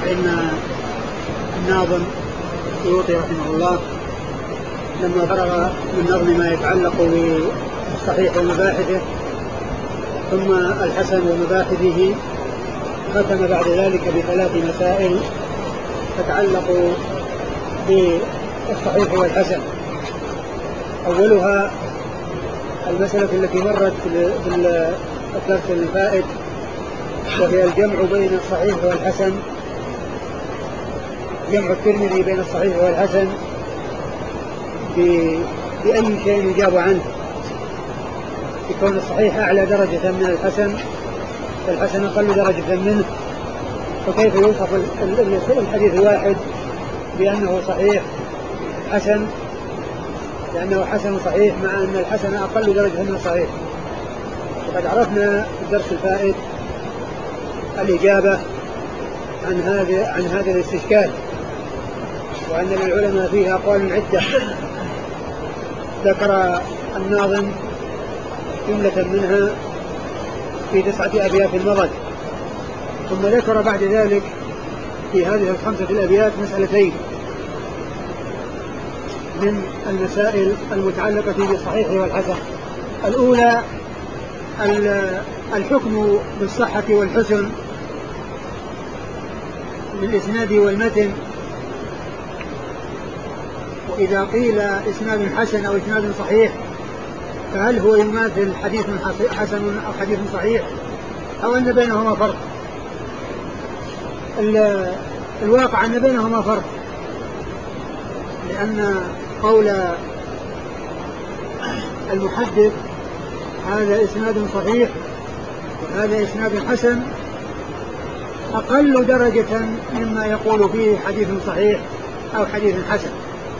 فإن الناظم السيوطي رحمه الله لما فرغ من نظم ما يتعلق بالصحيح ومباحثه ثم الحسن ومباحثه ختم بعد ذلك بثلاث مسائل تتعلق بالصحيح والحسن. أولها المسألة التي مرت في الدرس الفائت، وهي الجمع بين الصحيح والحسن، جمع الترمذي بين الصحيح والحسن بأي شيء يجاب عنه، يكون الصحيح أعلى درجة من الحسن والحسن أقل درجة منه، فكيف يوصف الحديث الواحد بأنه صحيح حسن، لأنه حسن صحيح مع أن الحسن أقل درجة من الصحيح. وقد عرفنا في الدرس الفائت الإجابة عن هذا الاستشكال، وأن للعلماء فيها أقوال عدة. ذكر الناظم جملة منها في 9 أبيات مضت، ثم ذكر بعد ذلك في هذه 5 الأبيات مسألتين من المسائل المتعلقة بالصحيح والحسن. الأولى الحكم بالصحة والحسن للإسناد والمتن، وإذا قيل إسناد حسن أو إسناد صحيح فهل هو يماثل حديث حسن أو حديث صحيح أو أن بينهما فرق؟ الواقع أن بينهما فرق، لأن قول المحدث هذا إسناد صحيح وهذا إسناد حسن أقل درجة مما يقول فيه حديث صحيح أو حديث حسن.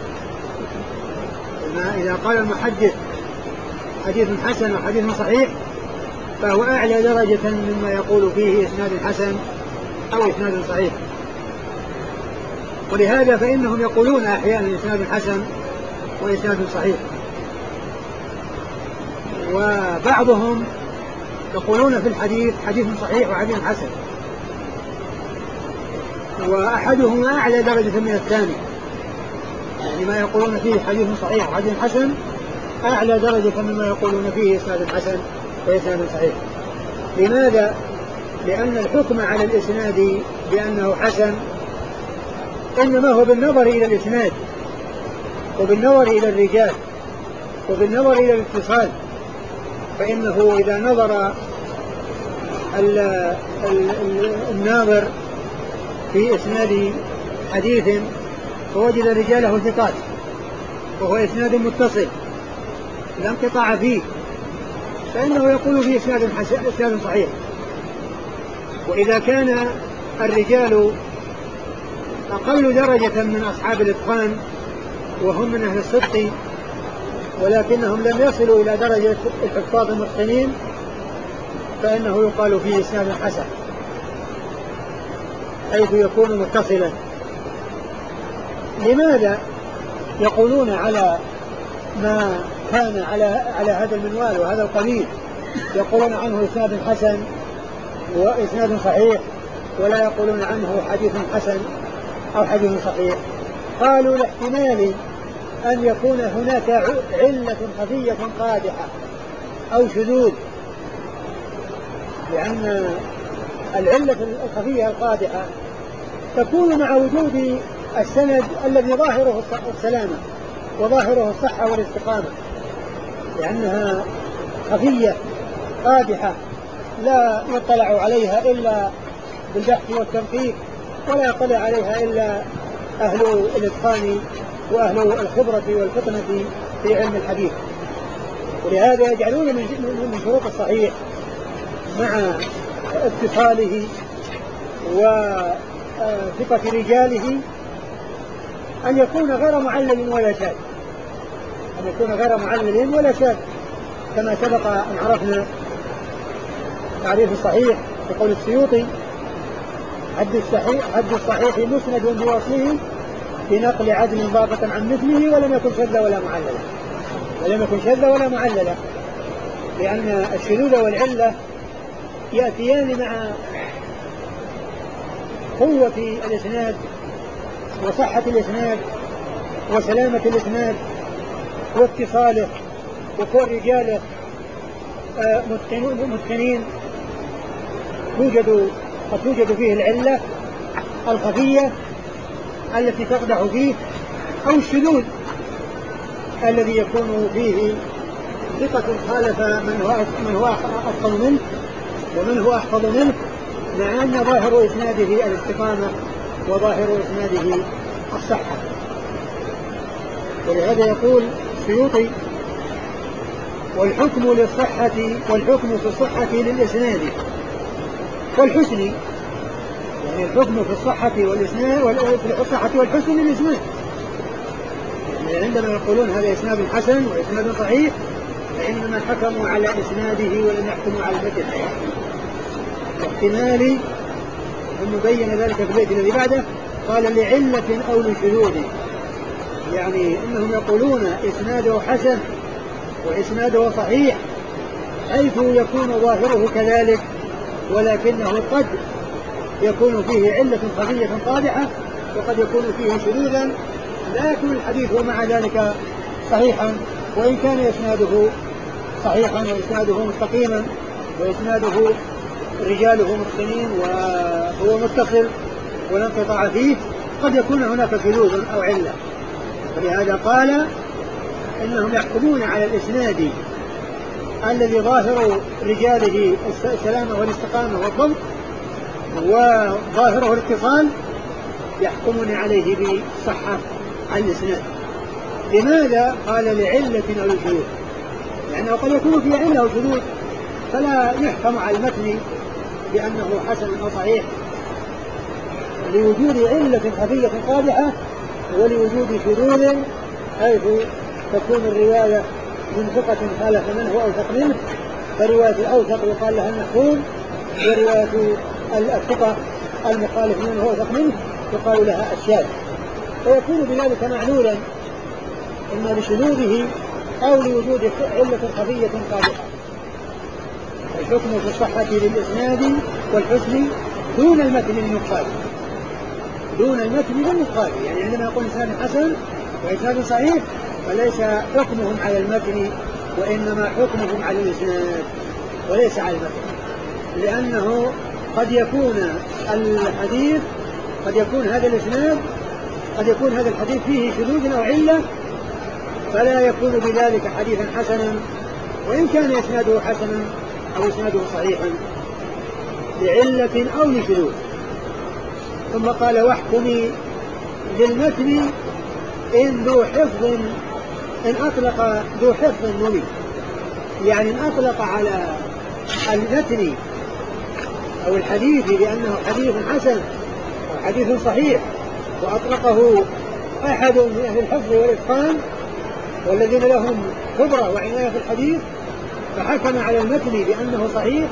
إذا قال المحدث حديث حسن أو حديث صحيح فهو أعلى درجة مما يقول فيه إسناد حسن أو إسناد صحيح. ولهذا فإنهم يقولون أحيانا إسناد حسن وإسناد صحيح، وبعضهم يقولون في الحديث حديث صحيح وحديث حسن، وأحدهما أعلى درجة من الثاني، يعني ما يقولون فيه حديث صحيح وحديث حسن أعلى درجة مما يقولون فيه إسناد حسن وإسناد صحيح. لماذا؟ لأن الحكم على الإسناد بأنه حسن إنما هو بالنظر إلى الإسناد وبالنظر إلى الرجال وبالنظر إلى الاتصال. فإنه إذا نظر الناظر في إسناد حديث فوجد رجاله ثقات وهو إسناد متصل لا انقطاع فيه، فإنه يقول فيه إسناد صحيح. وإذا كان الرجال أقل درجة من أصحاب الإتقان وهم من أهل الصدق ولكنهم لم يصلوا إلى درجة الحفاظ المتقنين فإنه يقال فيه إسناد حسن حيث يكون متصلا. لماذا يقولون على ما كان على هذا المنوال وهذا القبيل يقولون عنه إسناد حسن وإسناد صحيح ولا يقولون عنه حديث حسن أو حديث صحيح؟ قالوا لاحتمال أن يكون هناك علة خفية قادحة أو شذوذ، لأن العلة الخفية القادحة تكون مع وجود السند الذي ظاهره السلامة وظاهره الصحة والاستقامة، لأنها خفية قادحة لا يطلع عليها إلا بالبحث والتنقيق ولا يطلع عليها إلا أهل الإتقان وأهل الخبرة والفطنة في علم الحديث. ولهذا يجعلون من شروط الصحيح مع اتصاله وثقة رجاله أن يكون غير معلل ولا شاذ، أن يكون غير معلل ولا شاذ، كما سبق أن عرفنا تعريف الصحيح بقول السيوطي: حد الصحيح مسند بوصله بنقل عدل ضابط عن مثله ولم يكن شذ ولا معللا، لأن الشذوذ والعلة يأتيان قوة الإسناد وصحة الإسناد وسلامة الإسناد واتصاله وكون رجاله متقنين قد توجد فيه العلة الخفية التي تقدح فيه أو الشذوذ الذي يكون فيه ثقة خالف من هو أتقن منه ومن هو أحفظ منه، مع أن ظاهر إسناده الاستقامة وظاهر إسناده الصحة. ولهذا يقول السيوطي: والحكم في الصحة للإسناد والحسن، يعني الحكم في الصحة والإسناد في الصحة والحسن للإسناد، يعني عندما يقولون هذا إسناد حسن وإسناد صحيح فإنما حكموا على إسناده ولم يحكموا على المتن. واحتمال ثم بين ذلك في البيت الذي بعده قال: لعلة أو لشذوذ، يعني إنهم يقولون إسناده حسن وإسناده صحيح حيث يكون ظاهره كذلك، ولكنه قد يكون فيه علة خفية قادحة وقد يكون فيه شذوذا، لا يكون الحديث ومع ذلك صحيحا، وإن كان إسناده صحيحا وإسناده مستقيما وإسناده رجاله متقنين وهو متصل ولا انقطاع فيه، قد يكون هناك شذوذ أو علة. ولهذا قال إنهم يحكمون على الإسناد الذي ظاهر رجاله السلامة والاستقامة والضبط وظاهره الاتصال، يحكمون عليه بصحة الإسناد. لماذا؟ قال: لعلة أو لشذوذ، يعني قد يكون في علة أو شذوذ فلا يحكم على المتن بأنه حسن أو صحيح، لوجود علة خفية قادحة ولوجود شذوذ حيث تكون الرواية من ثقة خالف منه أو أوثق منه، فرواية الأوثق يقال لها المحفوظ، ورواية الثقة المخالف منه أو أوثق منه يقال لها الشاذ، فيكون بذلك معلولا إما لشذوذه أو لوجود علة خفية قادحة. الحكم في الصحة للإسناد والحسن دون المتن المقال، دون المتن المقال، يعني عندما يقول إسناد حسن وإسناد صحيح فليس حكمهم على المتن وإنما حكمهم على الإسناد وليس على المتن، لأنه قد يكون الحديث قد يكون هذا الإسناد قد يكون هذا الحديث فيه شذوذ أو علة فلا يكون بذلك حديثا حسنا وإن كان إسناده حسنا أو إسناده صحيحا لعلة أو لشذوذ. ثم قال: واحكمي للمتن إن أطلق ذو حفظ نمي، يعني إن أطلق على المتن أو الحديث بأنه حديث حسن أو حديث صحيح وأطلقه أحد من أهل الحفظ والإتقان والذين لهم خبرة وعناية في الحديث فحكم على المتن بأنه صحيح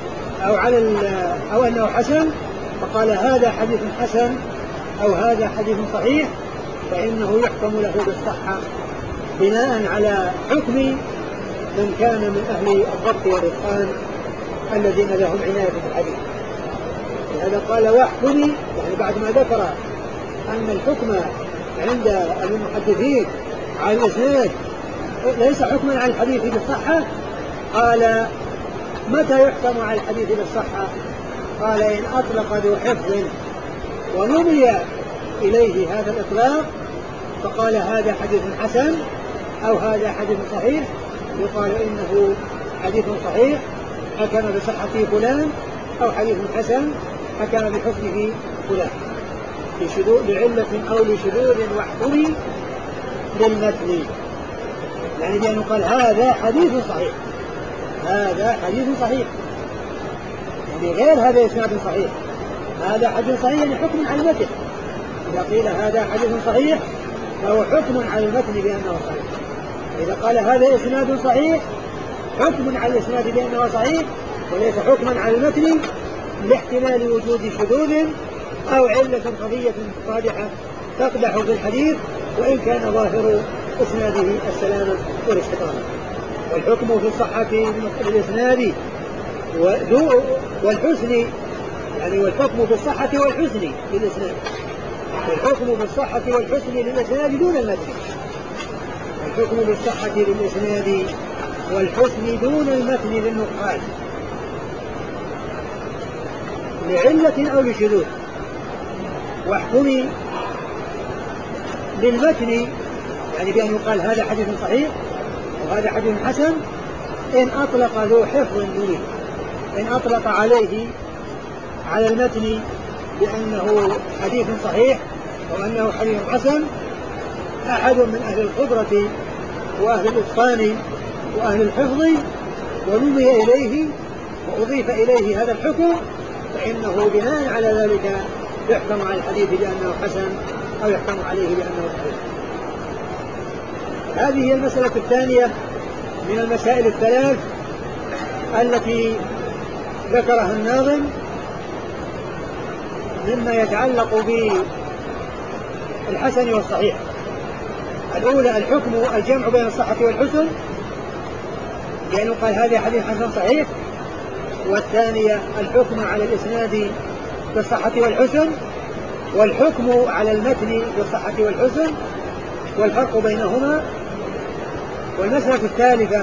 أو أنه حسن، فقال هذا حديث حسن أو هذا حديث صحيح، فإنه يحكم له بالصحة بناء على حكم من كان من أهل الضبط والإتقان الذين لهم عناية في الحديث. لهذا قال: واحكمي، يعني بعد ما ذكر أن الحكم عند المحدثين على الإسناد ليس حكما على الحديث بالصحة، قال: متى يحكم على الحديث بالصحة؟ قال: إن أطلق ذو حفظ ونمي إليه هذا الإطلاق فقال هذا حديث حسن أو هذا حديث صحيح، يقال إنه حديث صحيح حكم بصحته فلان، أو حديث حسن حكم بحسنه فلان، لعلة أو لشذوذ واحكمي للمتن، يعني بأنه قال هذا حديث صحيح، هذا حديث صحيح، يعني غير هذا إسناد صحيح، هذا حديث صحيح يعني حكم على المتن. إذا قيل هذا حديث صحيح فهو حكم على المتن بأنه صحيح، إذا قال هذا إسناد صحيح حكم على الإسناد بأنه صحيح وليس حكما على المتن لاحتمال وجود شذوذ أو علة خفية قادحة تقدح في الحديث وإن كان ظاهر إسناده السلامة والاستقامة. والحكم في الصحة للإسناد والحسن يعني والحكم بالصحة والحسن للإسناد، الحكم بالصحة والحسن للإسناد دون المتن، الحكم بالصحة للإسناد والحسن دون المتن للنقاد لعلة أو لشذوذ. واحكمي للمتن يعني بأن يقال هذا حديث صحيح وهذا حديث حسن إن أطلق ذو حفظ منه، إن أطلق عليه على المتن بأنه حديث صحيح أو أنه حديث حسن أحد من أهل الخبرة وأهل الإتقان وأهل الحفظ ونمي إليه وأضيف إليه هذا الحكم، فإنه بناء على ذلك يحكم على الحديث بأنه حسن أو يحكم عليه بأنه صحيح. هذه هي المسألة الثانية من المسائل الثلاث التي ذكرها الناظم مما يتعلق بالحسن والصحيح. الأولى الحكم الجمع بين الصحة والحسن لأنه قال هذا حديث حسن صحيح، والثانية الحكم على الإسناد بالصحة والحسن، والحكم على المتن بالصحة والحسن والفرق بينهما. والمسألة الثالثة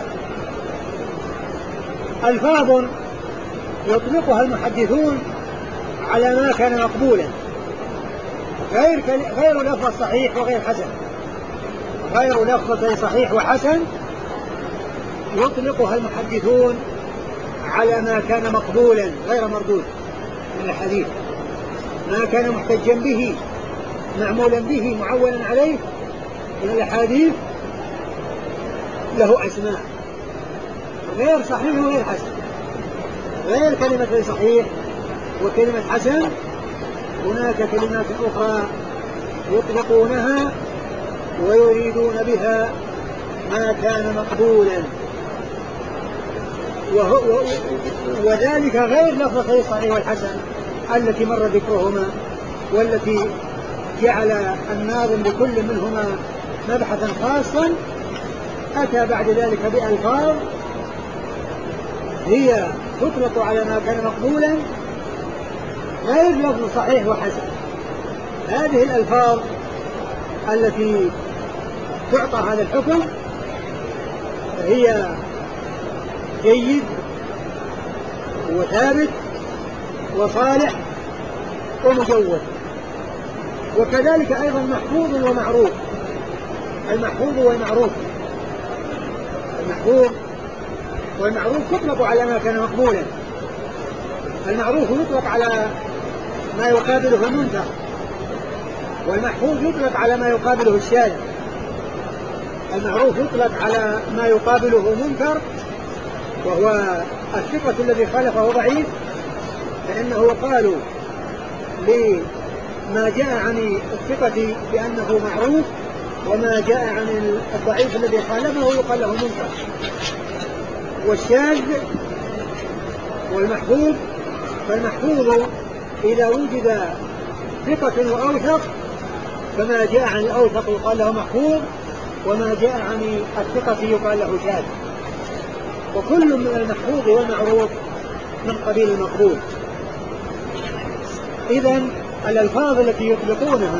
ألفاظ يطلقها المحدثون على ما كان مقبولا غير لفظ صحيح وغير حسن، غير لفظ صحيح وحسن يطلقها المحدثون على ما كان مقبولا غير مردود من الحديث، ما كان محتجا به معمولا به معولا عليه من الأحاديث له أسماء غير صحيح وغير حسن، غير كلمة صحيح وكلمة حسن هناك كلمات أخرى يطلقونها ويريدون بها ما كان مقبولا، وذلك غير لفظة الصحيح والحسن التي مر ذكرهما والتي جعل الناظم بكل منهما مبحثا خاصا. أتى بعد ذلك بألفاظ هي تطلق على ما كان مقبولا غير لفظ صحيح وحسن. هذه الألفاظ التي تعطى هذا الحكم هي جيد وثابت وصالح ومجود، وكذلك أيضا محفوظ ومعروف. المحفوظ والمعروف، المحفوظ والمعروف تطلق على ما كان مقبولا، المعروف يطلق على ما يقابله المنكر، والمحفوظ يطلق على ما يقابله الشاذ. المعروف يطلق على ما يقابله منكر وهو الثقة الذي خالفه ضعيف، فإنه قالوا لما جاء عن الثقة بأنه معروف، وما جاء عن الضعيف الذي خالفه يقال له منكر. والشاذ والمحفوظ، فالمحفوظ إذا وجد ثقة وأوثق فما جاء عن الأوثق يقال له محفوظ، وما جاء عن الثقة يقال له شاذ. وكل من المحفوظ والمعروف من قبيل المقبول. إذن الألفاظ التي يطلقونها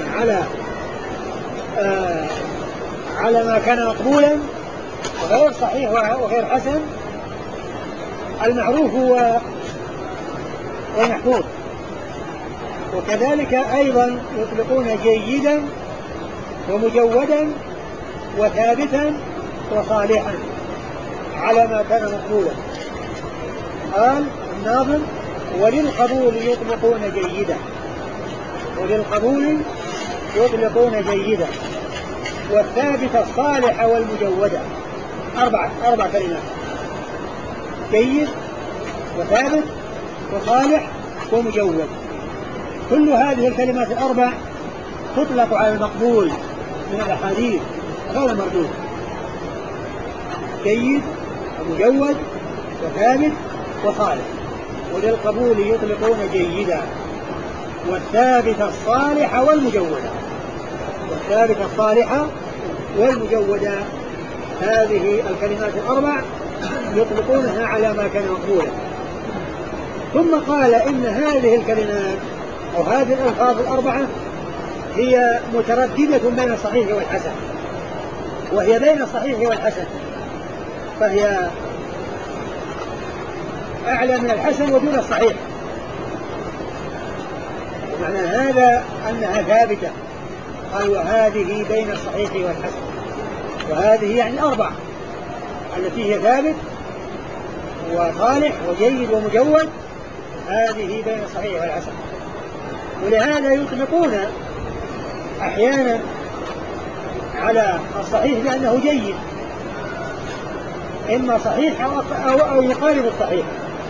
على ما كان مقبولا غير صحيح وغير حسن المعروف والمحفوظ، وكذلك أيضا يطلقون جيدا ومجودا وثابتا وصالحا على ما كان مقبولا. قال الناظم وللقبول يطلقون جيدا، وللقبول يطلقون جيدا والثابت الصالح والمجودة. أربع كلمات: جيد وثابت وصالح ومجود. كل هذه الكلمات الأربع تطلق على المقبول من الأحاديث غير المردود: جيد ومجود وثابت وصالح. وللقبول يطلقون جيدا والثابت الصالح والمجودة، والثابت الصالح والمجودة. هذه الكلمات الأربع يطلقونها على ما كان مقبولا. ثم قال إن هذه الكلمات أو هذه الألفاظ الأربعة هي مترددة بين الصحيح والحسن، وهي بين الصحيح والحسن، فهي أعلى من الحسن ودون الصحيح. معنى هذا أنها ثابتة. قال وهذه بين الصحيح والحسن، وهذه يعني الأربعة التي هي ثابت وصالح وجيد ومجود، هذه بين الصحيح والحسن. ولهذا يطلقون أحيانا على الصحيح بأنه جيد، إما صحيح أو يقارب الصحيح.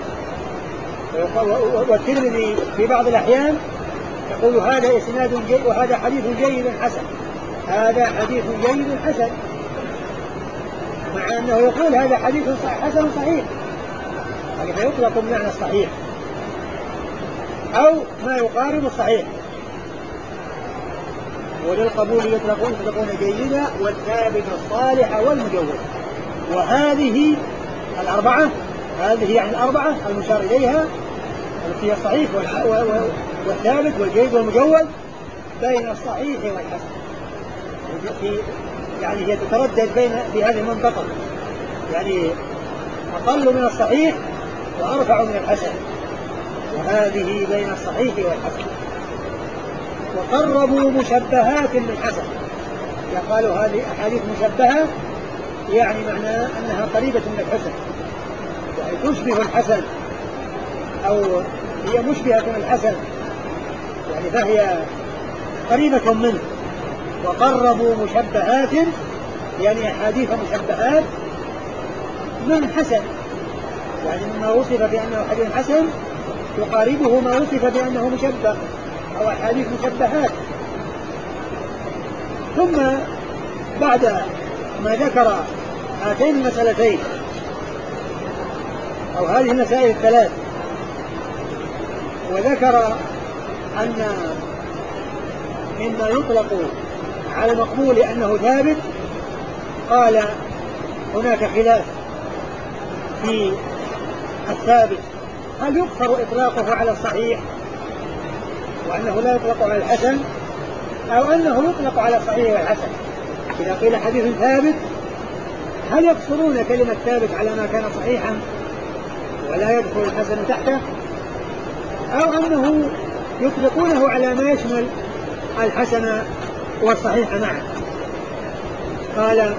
والترمذي في بعض الأحيان يقول هذا إسناد جيد وهذا حديث جيد حسن، هذا حديث جيد حسن، مع أنه يقول هذا حديث حسن صحيح، يعني فيطلق بمعنى الصحيح أو ما يقارب الصحيح. وللقبول يطلقون جيدا والثابت الصالح والمجود. وهذه الأربعة، هذه يعني الأربعة المشار إليها التي هي الصحيح والثابت والجيد والمجود بين الصحيح والحسن، يعني هي تتردد في هذه المنطقة، يعني أقل من الصحيح وأرفع من الحسن، وهذه بين الصحيح والحسن. وقربوا مشبهات بالحسن، يقالوا هذه أحاديث مشبهة، يعني معناه أنها قريبة من الحسن، يعني تشبه الحسن أو هي مشبهة من الحسن، يعني فهي قريبة منه. وقربوا مشبهات يعني أحاديث مشبهات من حسن، يعني مما وصف بأنه حديث حسن يقاربه ما وصف بأنه مشبه أو أحاديث مشبهات. ثم بعد ما ذكر هاتين المسألتين أو هذه المسائل الثلاث، وذكر أن مما يطلق على المقبول أنه ثابت، قال هناك خلاف في الثابت، هل يقصر إطلاقه على الصحيح وأنه لا يطلق على الحسن، أو أنه يطلق على الصحيح والحسن؟ إذا قيل حديث ثابت هل يقصرون كلمة ثابت على ما كان صحيحا ولا يدخل الحسن تحته، أو أنه يطلقونه على ما يشمل الحسن والصحيح معا؟ قال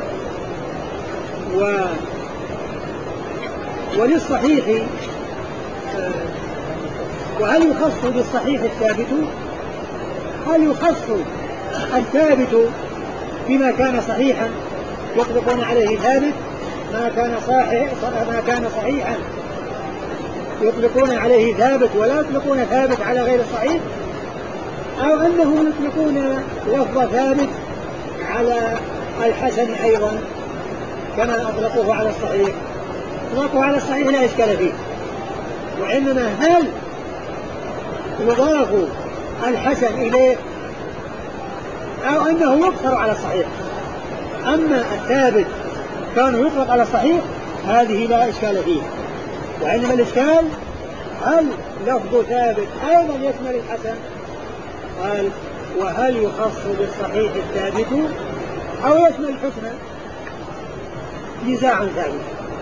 وللصحيح وهل يخص بالصحيح الثابت، هل يخص الثابت بما كان صحيحا يطلقون عليه ثابت، ما كان صحيحا يطلقون عليه ثابت ولا يطلقون ثابت على غير الصحيح، أو أنهم يطلقون لفظ ثابت على الحسن أيضا كما أطلقوه على الصحيح؟ أطلقوه على الصحيح لا إشكال فيه، وإنما هل يضاف الحسن إليه أو أنه يقصر على الصحيح؟ أما الثابت كان يطلق على الصحيح هذه لا إشكال فيه، وإنما الإشكال هل لفظ ثابت أيضا يشمل الحسن؟ قال وهل يخص بالصحيح الثابت أو يشمل الحسن؟ نزاع ثابت،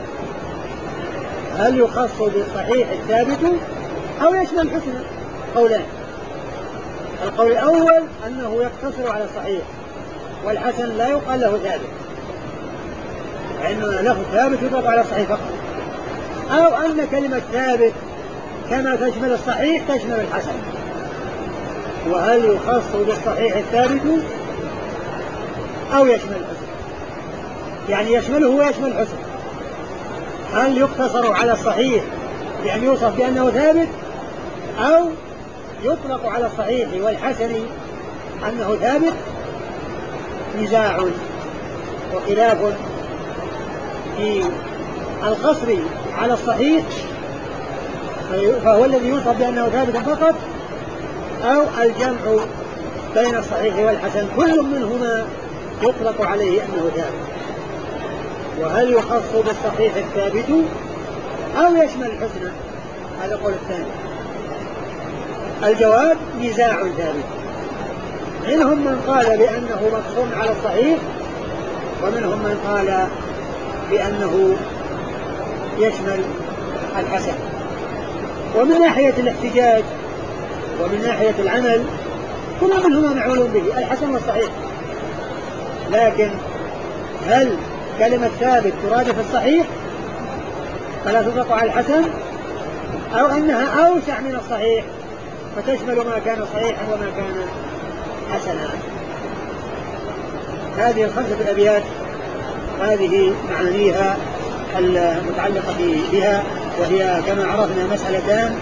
هل يخص بالصحيح الثابت أو يشمل الحسن؟ قولان، القول الأول أنه يقتصر على الصحيح والحسن لا يقال له ثابت، لأنه له ثابت يطلق على الصحيح فقط، أو أن كلمة ثابت كما تشمل الصحيح تشمل الحسن. وهل يخص بالصحيح الثابت أو يشمل الحسن؟ يعني يشمله ويشمل الحسن. هل يقتصر على الصحيح بأن يوصف بأنه ثابت، أو يطلق على الصحيح والحسن أنه ثابت؟ نزاع وخلاف في القصر على الصحيح فهو الذي يوصف بأنه ثابت فقط، أو الجمع بين الصحيح والحسن كل منهما يطلق عليه أنه ثابت. وهل يخص بالصحيح الثابت أو يشمل الحسن؟ هذا القول الثاني. الجواب نزاع ذلك، منهم من قال بأنه مقصور على الصحيح، ومنهم من قال بأنه يشمل الحسن. ومن ناحية الاحتجاج ومن ناحية العمل كل منهما معمول به، الحسن والصحيح، لكن هل كلمة ثابت ترادف الصحيح فلا تطلق على الحسن، أو أنها أوسع من الصحيح فتشمل ما كان صحيحا وما كان حسنا؟ هذه الخمسة الأبيات هذه معانيها المتعلقة بها، وهي كما عرفنا مسألتان.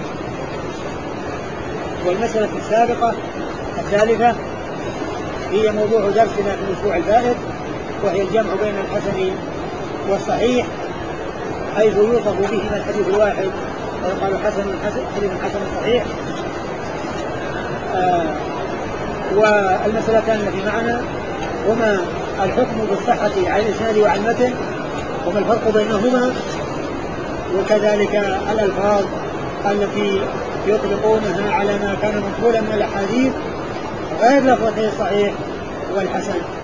والمسألة السابقة الثالثة هي موضوع درسنا في الأسبوع الفائت، وهي الجمع بين الحسن والصحيح، حيث يوصف بهما الحديث الواحد ويقال حديث حسن صحيح. والمسألتان التي معنا هما الحكم بالصحة على الإسناد وعلى المتن، وما الفرق بينهما، وكذلك الألفاظ التي يطلقونها على ما كان مقبولا من الأحاديث غير لفظه الصحيح والحسن.